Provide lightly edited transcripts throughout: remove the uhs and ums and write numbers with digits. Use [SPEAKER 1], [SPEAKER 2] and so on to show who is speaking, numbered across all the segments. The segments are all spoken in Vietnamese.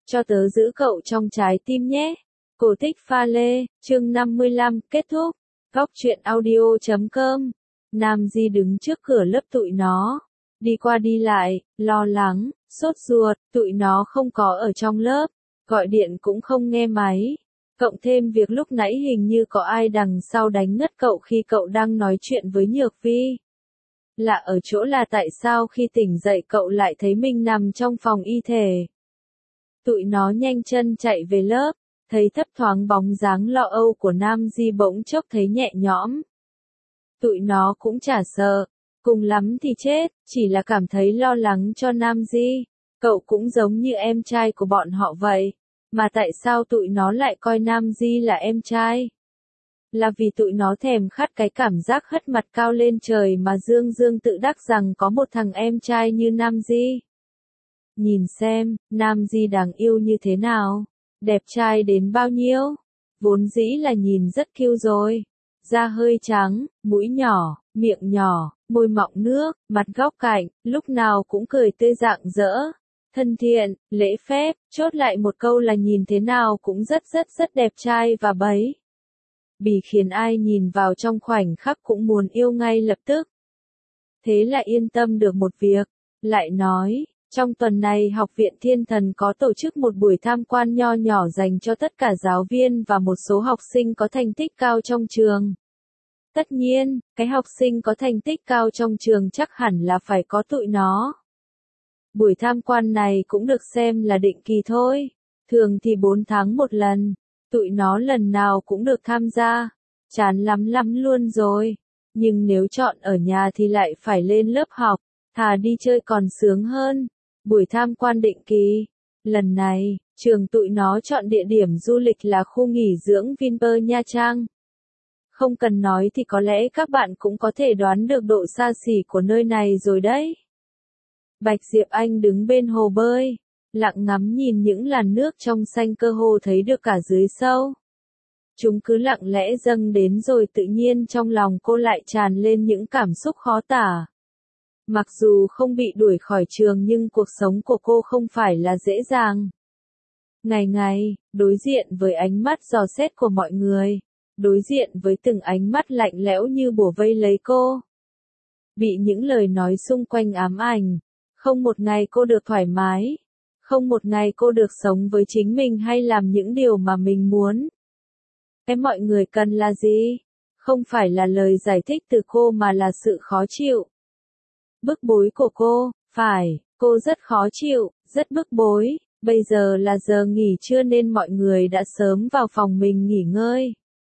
[SPEAKER 1] cho tớ giữ cậu trong trái tim nhé. Cổ tích pha lê, chương 55, kết thúc. Góc truyện audio.com. Nam Di đứng trước cửa lớp tụi nó, đi qua đi lại, lo lắng, sốt ruột, tụi nó không có ở trong lớp, gọi điện cũng không nghe máy. Cộng thêm việc lúc nãy hình như có ai đằng sau đánh ngất cậu khi cậu đang nói chuyện với Nhược Vi. Lạ ở chỗ là tại sao khi tỉnh dậy cậu lại thấy mình nằm trong phòng y thể. Tụi nó nhanh chân chạy về lớp, thấy thấp thoáng bóng dáng lo âu của Nam Di bỗng chốc thấy nhẹ nhõm. Tụi nó cũng chả sợ, cùng lắm thì chết, chỉ là cảm thấy lo lắng cho Nam Di. Cậu cũng giống như em trai của bọn họ vậy, mà tại sao tụi nó lại coi Nam Di là em trai? Là vì tụi nó thèm khát cái cảm giác hất mặt cao lên trời mà Dương Dương tự đắc rằng có một thằng em trai như Nam Di. Nhìn xem, Nam Di đáng yêu như thế nào, đẹp trai đến bao nhiêu, vốn dĩ là nhìn rất cute rồi. Da hơi trắng, mũi nhỏ, miệng nhỏ, môi mọng nước, mặt góc cạnh, lúc nào cũng cười tươi rạng rỡ, thân thiện, lễ phép, chốt lại một câu là nhìn thế nào cũng rất đẹp trai và bấy. Bỉ khiến ai nhìn vào trong khoảnh khắc cũng muốn yêu ngay lập tức. Thế là yên tâm được một việc, lại nói, trong tuần này Học viện Thiên Thần có tổ chức một buổi tham quan nho nhỏ dành cho tất cả giáo viên và một số học sinh có thành tích cao trong trường. Tất nhiên, cái học sinh có thành tích cao trong trường chắc hẳn là phải có tụi nó. Buổi tham quan này cũng được xem là định kỳ thôi, thường thì 4 tháng một lần, tụi nó lần nào cũng được tham gia, chán lắm luôn rồi, nhưng nếu chọn ở nhà thì lại phải lên lớp học, thà đi chơi còn sướng hơn. Buổi tham quan định kỳ, lần này, trường tụi nó chọn địa điểm du lịch là khu nghỉ dưỡng Vinpearl Nha Trang. Không cần nói thì có lẽ các bạn cũng có thể đoán được độ xa xỉ của nơi này rồi đấy. Bạch Diệp Anh đứng bên hồ bơi, lặng ngắm nhìn những làn nước trong xanh cơ hồ thấy được cả dưới sâu. Chúng cứ lặng lẽ dâng đến rồi tự nhiên trong lòng cô lại tràn lên những cảm xúc khó tả. Mặc dù không bị đuổi khỏi trường nhưng cuộc sống của cô không phải là dễ dàng. Ngày ngày, đối diện với ánh mắt dò xét của mọi người, đối diện với từng ánh mắt lạnh lẽo như bủa vây lấy cô. Bị những lời nói xung quanh ám ảnh, không một ngày cô được thoải mái, không một ngày cô được sống với chính mình hay làm những điều mà mình muốn. Cái mọi người cần là gì? Không phải là lời giải thích từ cô mà là sự khó chịu. Bức bối của cô, phải, cô rất khó chịu, rất bức bối, bây giờ là giờ nghỉ trưa nên mọi người đã sớm vào phòng mình nghỉ ngơi.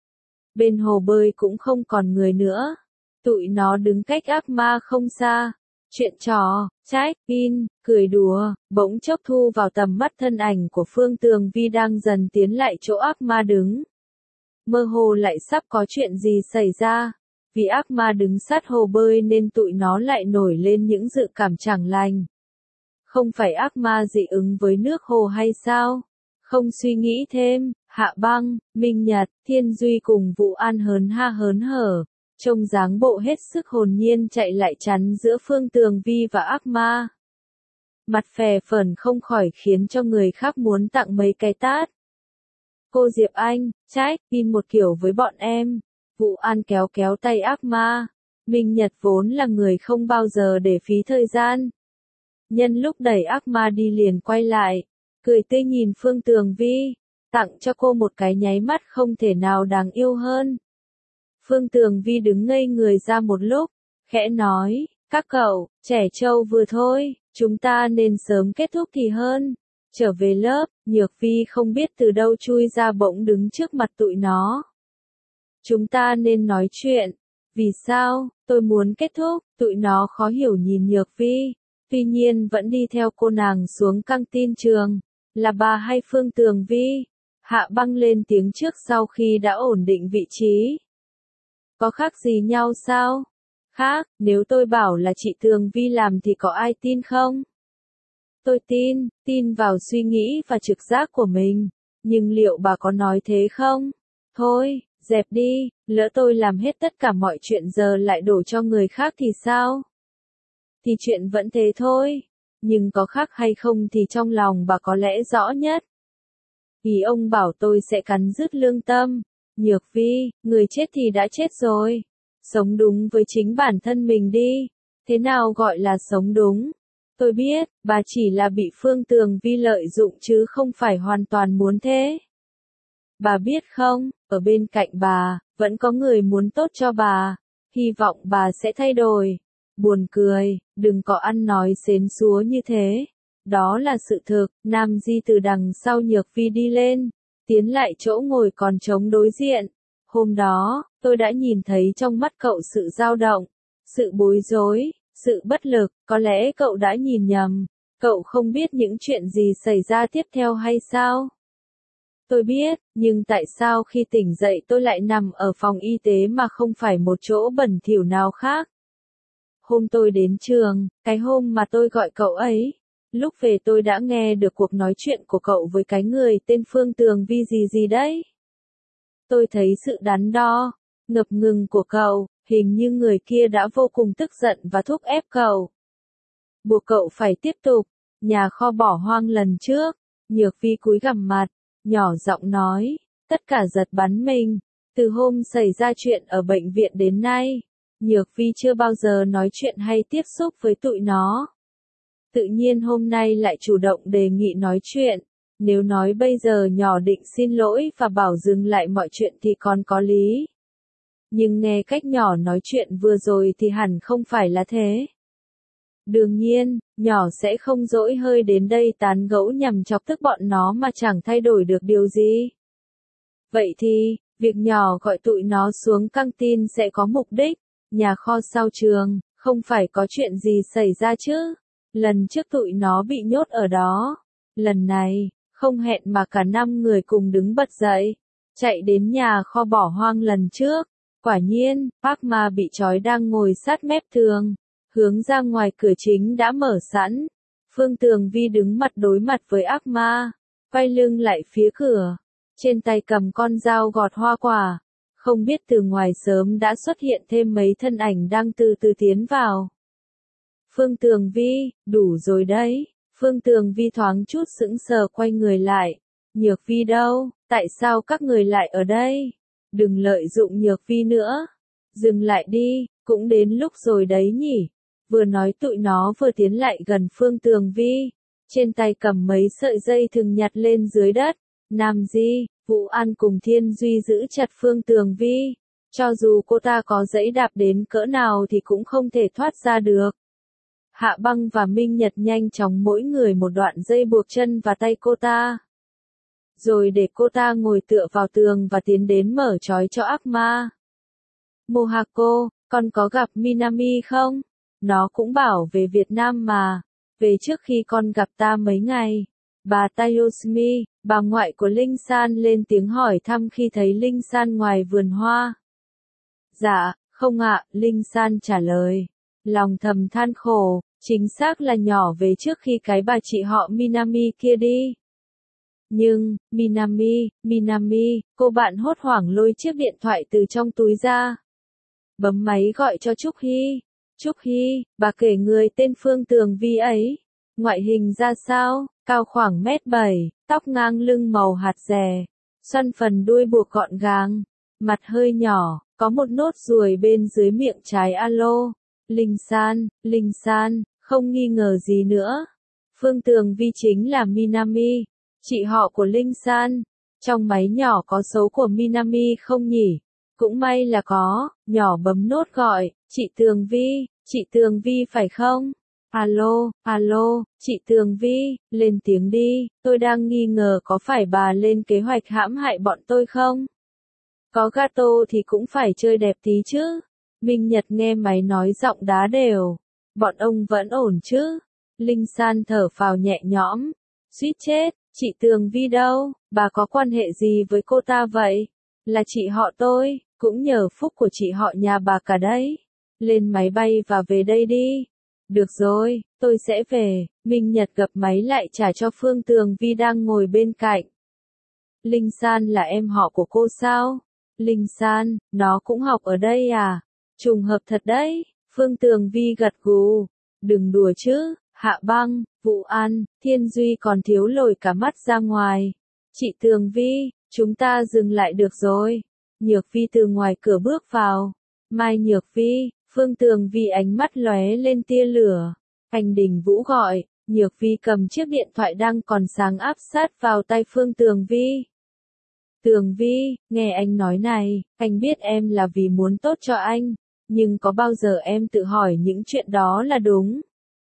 [SPEAKER 1] Bên hồ bơi cũng không còn người nữa, tụi nó đứng cách ác ma không xa, chuyện trò, check-in, cười đùa, bỗng chốc thu vào tầm mắt thân ảnh của Phương Tường Vi đang dần tiến lại chỗ ác ma đứng. Mơ hồ lại sắp có chuyện gì xảy ra. Vì ác ma đứng sát hồ bơi nên tụi nó lại nổi lên những dự cảm chẳng lành. Không phải ác ma dị ứng với nước hồ hay sao? Không suy nghĩ thêm, Hạ Băng, Minh Nhật, Thiên Duy cùng Vũ An hớn hở, trông dáng bộ hết sức hồn nhiên chạy lại chắn giữa Phương Tường Vi và ác ma. Mặt phè phởn không khỏi khiến cho người khác muốn tặng mấy cái tát. Cô Diệp Anh, check-in một kiểu với bọn em. Vũ An kéo tay ác ma. Minh Nhật vốn là người không bao giờ để phí thời gian. Nhân lúc đẩy ác ma đi liền quay lại, cười tươi nhìn Phương Tường Vi, tặng cho cô một cái nháy mắt không thể nào đáng yêu hơn. Phương Tường Vi đứng ngây người ra một lúc, khẽ nói, các cậu, trẻ trâu vừa thôi, chúng ta nên sớm kết thúc thì hơn. Trở về lớp, Nhược Vi không biết từ đâu chui ra bỗng đứng trước mặt tụi nó. Chúng ta nên nói chuyện. Vì sao? Tôi muốn kết thúc. Tụi nó khó hiểu nhìn Nhược Vi. Tuy nhiên vẫn đi theo cô nàng xuống căng tin trường. Là bà hay Phương Tường Vi? Hạ Băng lên tiếng trước sau khi đã ổn định vị trí. Có khác gì nhau sao? Khác, nếu tôi bảo là chị Tường Vi làm thì có ai tin không? Tôi tin vào suy nghĩ và trực giác của mình. Nhưng liệu bà có nói thế không? Thôi, dẹp đi, lỡ tôi làm hết tất cả mọi chuyện giờ lại đổ cho người khác thì sao? Thì chuyện vẫn thế thôi. nhưng có khác hay không thì trong lòng bà có lẽ rõ nhất. Ý ông bảo tôi sẽ cắn rứt lương tâm. Nhược Vi, người chết thì đã chết rồi. Sống đúng với chính bản thân mình đi. Thế nào gọi là sống đúng? Tôi biết, bà chỉ là bị Phương Tường Vi lợi dụng chứ không phải hoàn toàn muốn thế. Bà biết không, ở bên cạnh bà, vẫn có người muốn tốt cho bà. Hy vọng bà sẽ thay đổi. Buồn cười, đừng có ăn nói xến xúa như thế. Đó là sự thực. Nam Di từ đằng sau Nhược Vi đi lên, tiến lại chỗ ngồi còn trống đối diện. Hôm đó, tôi đã nhìn thấy trong mắt cậu sự dao động, sự bối rối, sự bất lực. Có lẽ cậu đã nhìn nhầm. Cậu không biết những chuyện gì xảy ra tiếp theo hay sao? Tôi biết, nhưng tại sao khi tỉnh dậy tôi lại nằm ở phòng y tế mà không phải một chỗ bẩn thỉu nào khác? Hôm tôi đến trường, cái hôm mà tôi gọi cậu ấy, lúc về tôi đã nghe được cuộc nói chuyện của cậu với cái người tên Phương Tường Vi gì gì đấy. Tôi thấy sự đắn đo, ngập ngừng của cậu, hình như người kia đã vô cùng tức giận và thúc ép cậu. Buộc cậu phải tiếp tục, nhà kho bỏ hoang lần trước. Nhược Vi cúi gằm mặt, nhỏ giọng nói, tất cả giật bắn mình. Từ hôm xảy ra chuyện ở bệnh viện đến nay, Nhược Vi chưa bao giờ nói chuyện hay tiếp xúc với tụi nó. Tự nhiên hôm nay lại chủ động đề nghị nói chuyện. Nếu nói bây giờ nhỏ định xin lỗi và bảo dừng lại mọi chuyện thì còn có lý. Nhưng nghe cách nhỏ nói chuyện vừa rồi thì hẳn không phải là thế. Đương nhiên, nhỏ sẽ không dỗi hơi đến đây tán gẫu nhằm chọc tức bọn nó mà chẳng thay đổi được điều gì. Vậy thì, việc nhỏ gọi tụi nó xuống căng tin sẽ có mục đích. Nhà kho sau trường, không phải có chuyện gì xảy ra chứ. Lần trước tụi nó bị nhốt ở đó. Lần này, không hẹn mà cả 5 người cùng đứng bật dậy, chạy đến nhà kho bỏ hoang lần trước. Quả nhiên, Park Ma bị trói đang ngồi sát mép tường, hướng ra ngoài cửa chính đã mở sẵn. Phương Tường Vi đứng mặt đối mặt với Ác Ma, quay lưng lại phía cửa, trên tay cầm con dao gọt hoa quả. Không biết từ ngoài sớm đã xuất hiện thêm mấy thân ảnh đang từ từ tiến vào. Phương Tường Vi, đủ rồi đấy. Phương Tường Vi thoáng chút sững sờ quay người lại. Nhược Vi đâu? Tại sao các người lại ở đây? Đừng lợi dụng Nhược Vi nữa. Dừng lại đi, cũng đến lúc rồi đấy nhỉ. Vừa nói tụi nó vừa tiến lại gần Phương Tường Vi. Trên tay cầm mấy sợi dây thừng nhặt lên dưới đất. Nam Di, Vũ An cùng Thiên Duy giữ chặt Phương Tường Vi. Cho dù cô ta có giẫy đạp đến cỡ nào thì cũng không thể thoát ra được. Hạ Băng và Minh Nhật nhanh chóng mỗi người một đoạn dây buộc chân và tay cô ta. Rồi để cô ta ngồi tựa vào tường và tiến đến mở trói cho Ác Ma. Mohako, con có gặp Minami không? Nó cũng bảo về Việt Nam mà. Về trước khi con gặp ta mấy ngày. Bà Tayosumi, bà ngoại của Linh San lên tiếng hỏi thăm khi thấy Linh San ngoài vườn hoa. Dạ, không ạ, Linh San trả lời. Lòng thầm than khổ, chính xác là nhỏ về trước khi cái bà chị họ Minami kia đi. Nhưng, Minami, cô bạn hốt hoảng lôi chiếc điện thoại từ trong túi ra. Bấm máy gọi cho Trúc Hy. Trúc Hy, bà kể người tên Phương Tường Vi ấy. Ngoại hình ra sao? Cao khoảng 1m7, tóc ngang lưng màu hạt dẻ, xoăn phần đuôi buộc gọn gàng, mặt hơi nhỏ, có một nốt ruồi bên dưới miệng trái. Alo, Linh San, không nghi ngờ gì nữa. Phương Tường Vi chính là Minami, chị họ của Linh San. Trong máy nhỏ có số của Minami không nhỉ? Cũng may là có. Nhỏ bấm nốt gọi, chị Tường Vi phải không? Alo, chị Tường Vi, lên tiếng đi, tôi đang nghi ngờ có phải bà lên kế hoạch hãm hại bọn tôi không? Có gato thì cũng phải chơi đẹp tí chứ. Minh Nhật nghe máy nói giọng đá đều. Bọn ông vẫn ổn chứ? Linh San thở phào nhẹ nhõm. Suýt chết, chị Tường Vi đâu? Bà có quan hệ gì với cô ta vậy? Là chị họ tôi, cũng nhờ phúc của chị họ nhà bà cả đấy. Lên máy bay và về đây đi. Được rồi, tôi sẽ về. Minh Nhật gập máy lại trả cho Phương Tường Vi đang ngồi bên cạnh. Linh San là em họ của cô sao? Linh San, nó cũng học ở đây à? Trùng hợp thật đấy. Phương Tường Vi gật gù. Đừng đùa chứ, Hạ Băng, Vũ An, Thiên Duy còn thiếu lồi cả mắt ra ngoài. Chị Tường Vi, chúng ta dừng lại được rồi. Nhược Vi từ ngoài cửa bước vào. Mai Nhược Vi, Phương Tường Vi ánh mắt lóe lên tia lửa. Anh Đình Vũ gọi, Nhược Vi cầm chiếc điện thoại đang còn sáng áp sát vào tay Phương Tường Vi. Tường Vi, nghe anh nói này, anh biết em là vì muốn tốt cho anh, nhưng có bao giờ em tự hỏi những chuyện đó là đúng?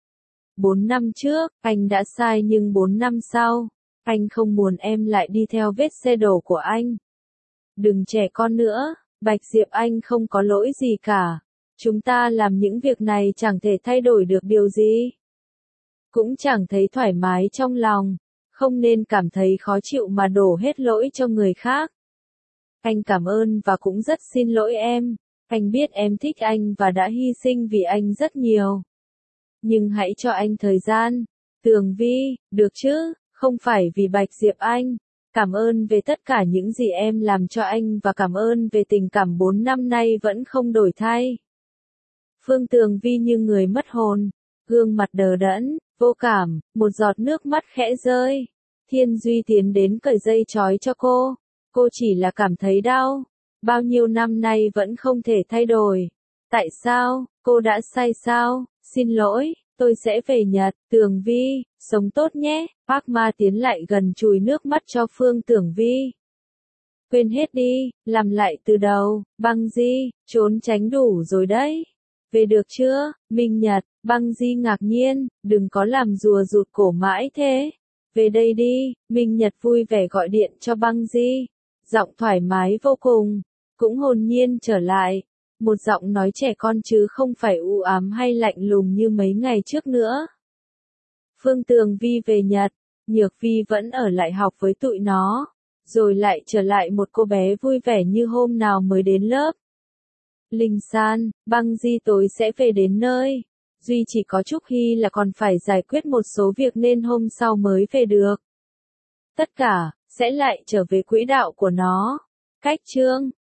[SPEAKER 1] 4 năm trước, anh đã sai nhưng 4 năm sau, anh không muốn em lại đi theo vết xe đổ của anh. Đừng trẻ con nữa, Bạch Diệp Anh không có lỗi gì cả. Chúng ta làm những việc này chẳng thể thay đổi được điều gì. Cũng chẳng thấy thoải mái trong lòng. Không nên cảm thấy khó chịu mà đổ hết lỗi cho người khác. Anh cảm ơn và cũng rất xin lỗi em. Anh biết em thích anh và đã hy sinh vì anh rất nhiều. Nhưng hãy cho anh thời gian. Tường Vi, được chứ, không phải vì Bạch Diệp Anh. Cảm ơn về tất cả những gì em làm cho anh và cảm ơn về tình cảm 4 năm nay vẫn không đổi thay. Phương Tường Vi như người mất hồn, gương mặt đờ đẫn, vô cảm, một giọt nước mắt khẽ rơi. Thiên Duy tiến đến cởi dây trói cho cô. Cô chỉ là cảm thấy đau. Bao nhiêu năm nay vẫn không thể thay đổi. Tại sao, cô đã sai sao? Xin lỗi, tôi sẽ về Nhật. Tường Vi, sống tốt nhé. Park Ma tiến lại gần chùi nước mắt cho Phương Tường Vi. Quên hết đi, làm lại từ đầu. Băng Di, trốn tránh đủ rồi đấy. Về được chưa, Minh Nhật? Băng Di ngạc nhiên, đừng có làm rùa rụt cổ mãi thế. Về đây đi, Minh Nhật vui vẻ gọi điện cho Băng Di. Giọng thoải mái vô cùng, cũng hồn nhiên trở lại. Một giọng nói trẻ con chứ không phải u ám hay lạnh lùng như mấy ngày trước nữa. Phương Tường Vi về Nhật, Nhược Vi vẫn ở lại học với tụi nó. Rồi lại trở lại một cô bé vui vẻ như hôm nào mới đến lớp. Linh San, Băng Di tối sẽ về đến nơi. Duy chỉ có Trúc Hy là còn phải giải quyết một số việc nên hôm sau mới về được. Tất cả, sẽ lại trở về quỹ đạo của nó. Cách chương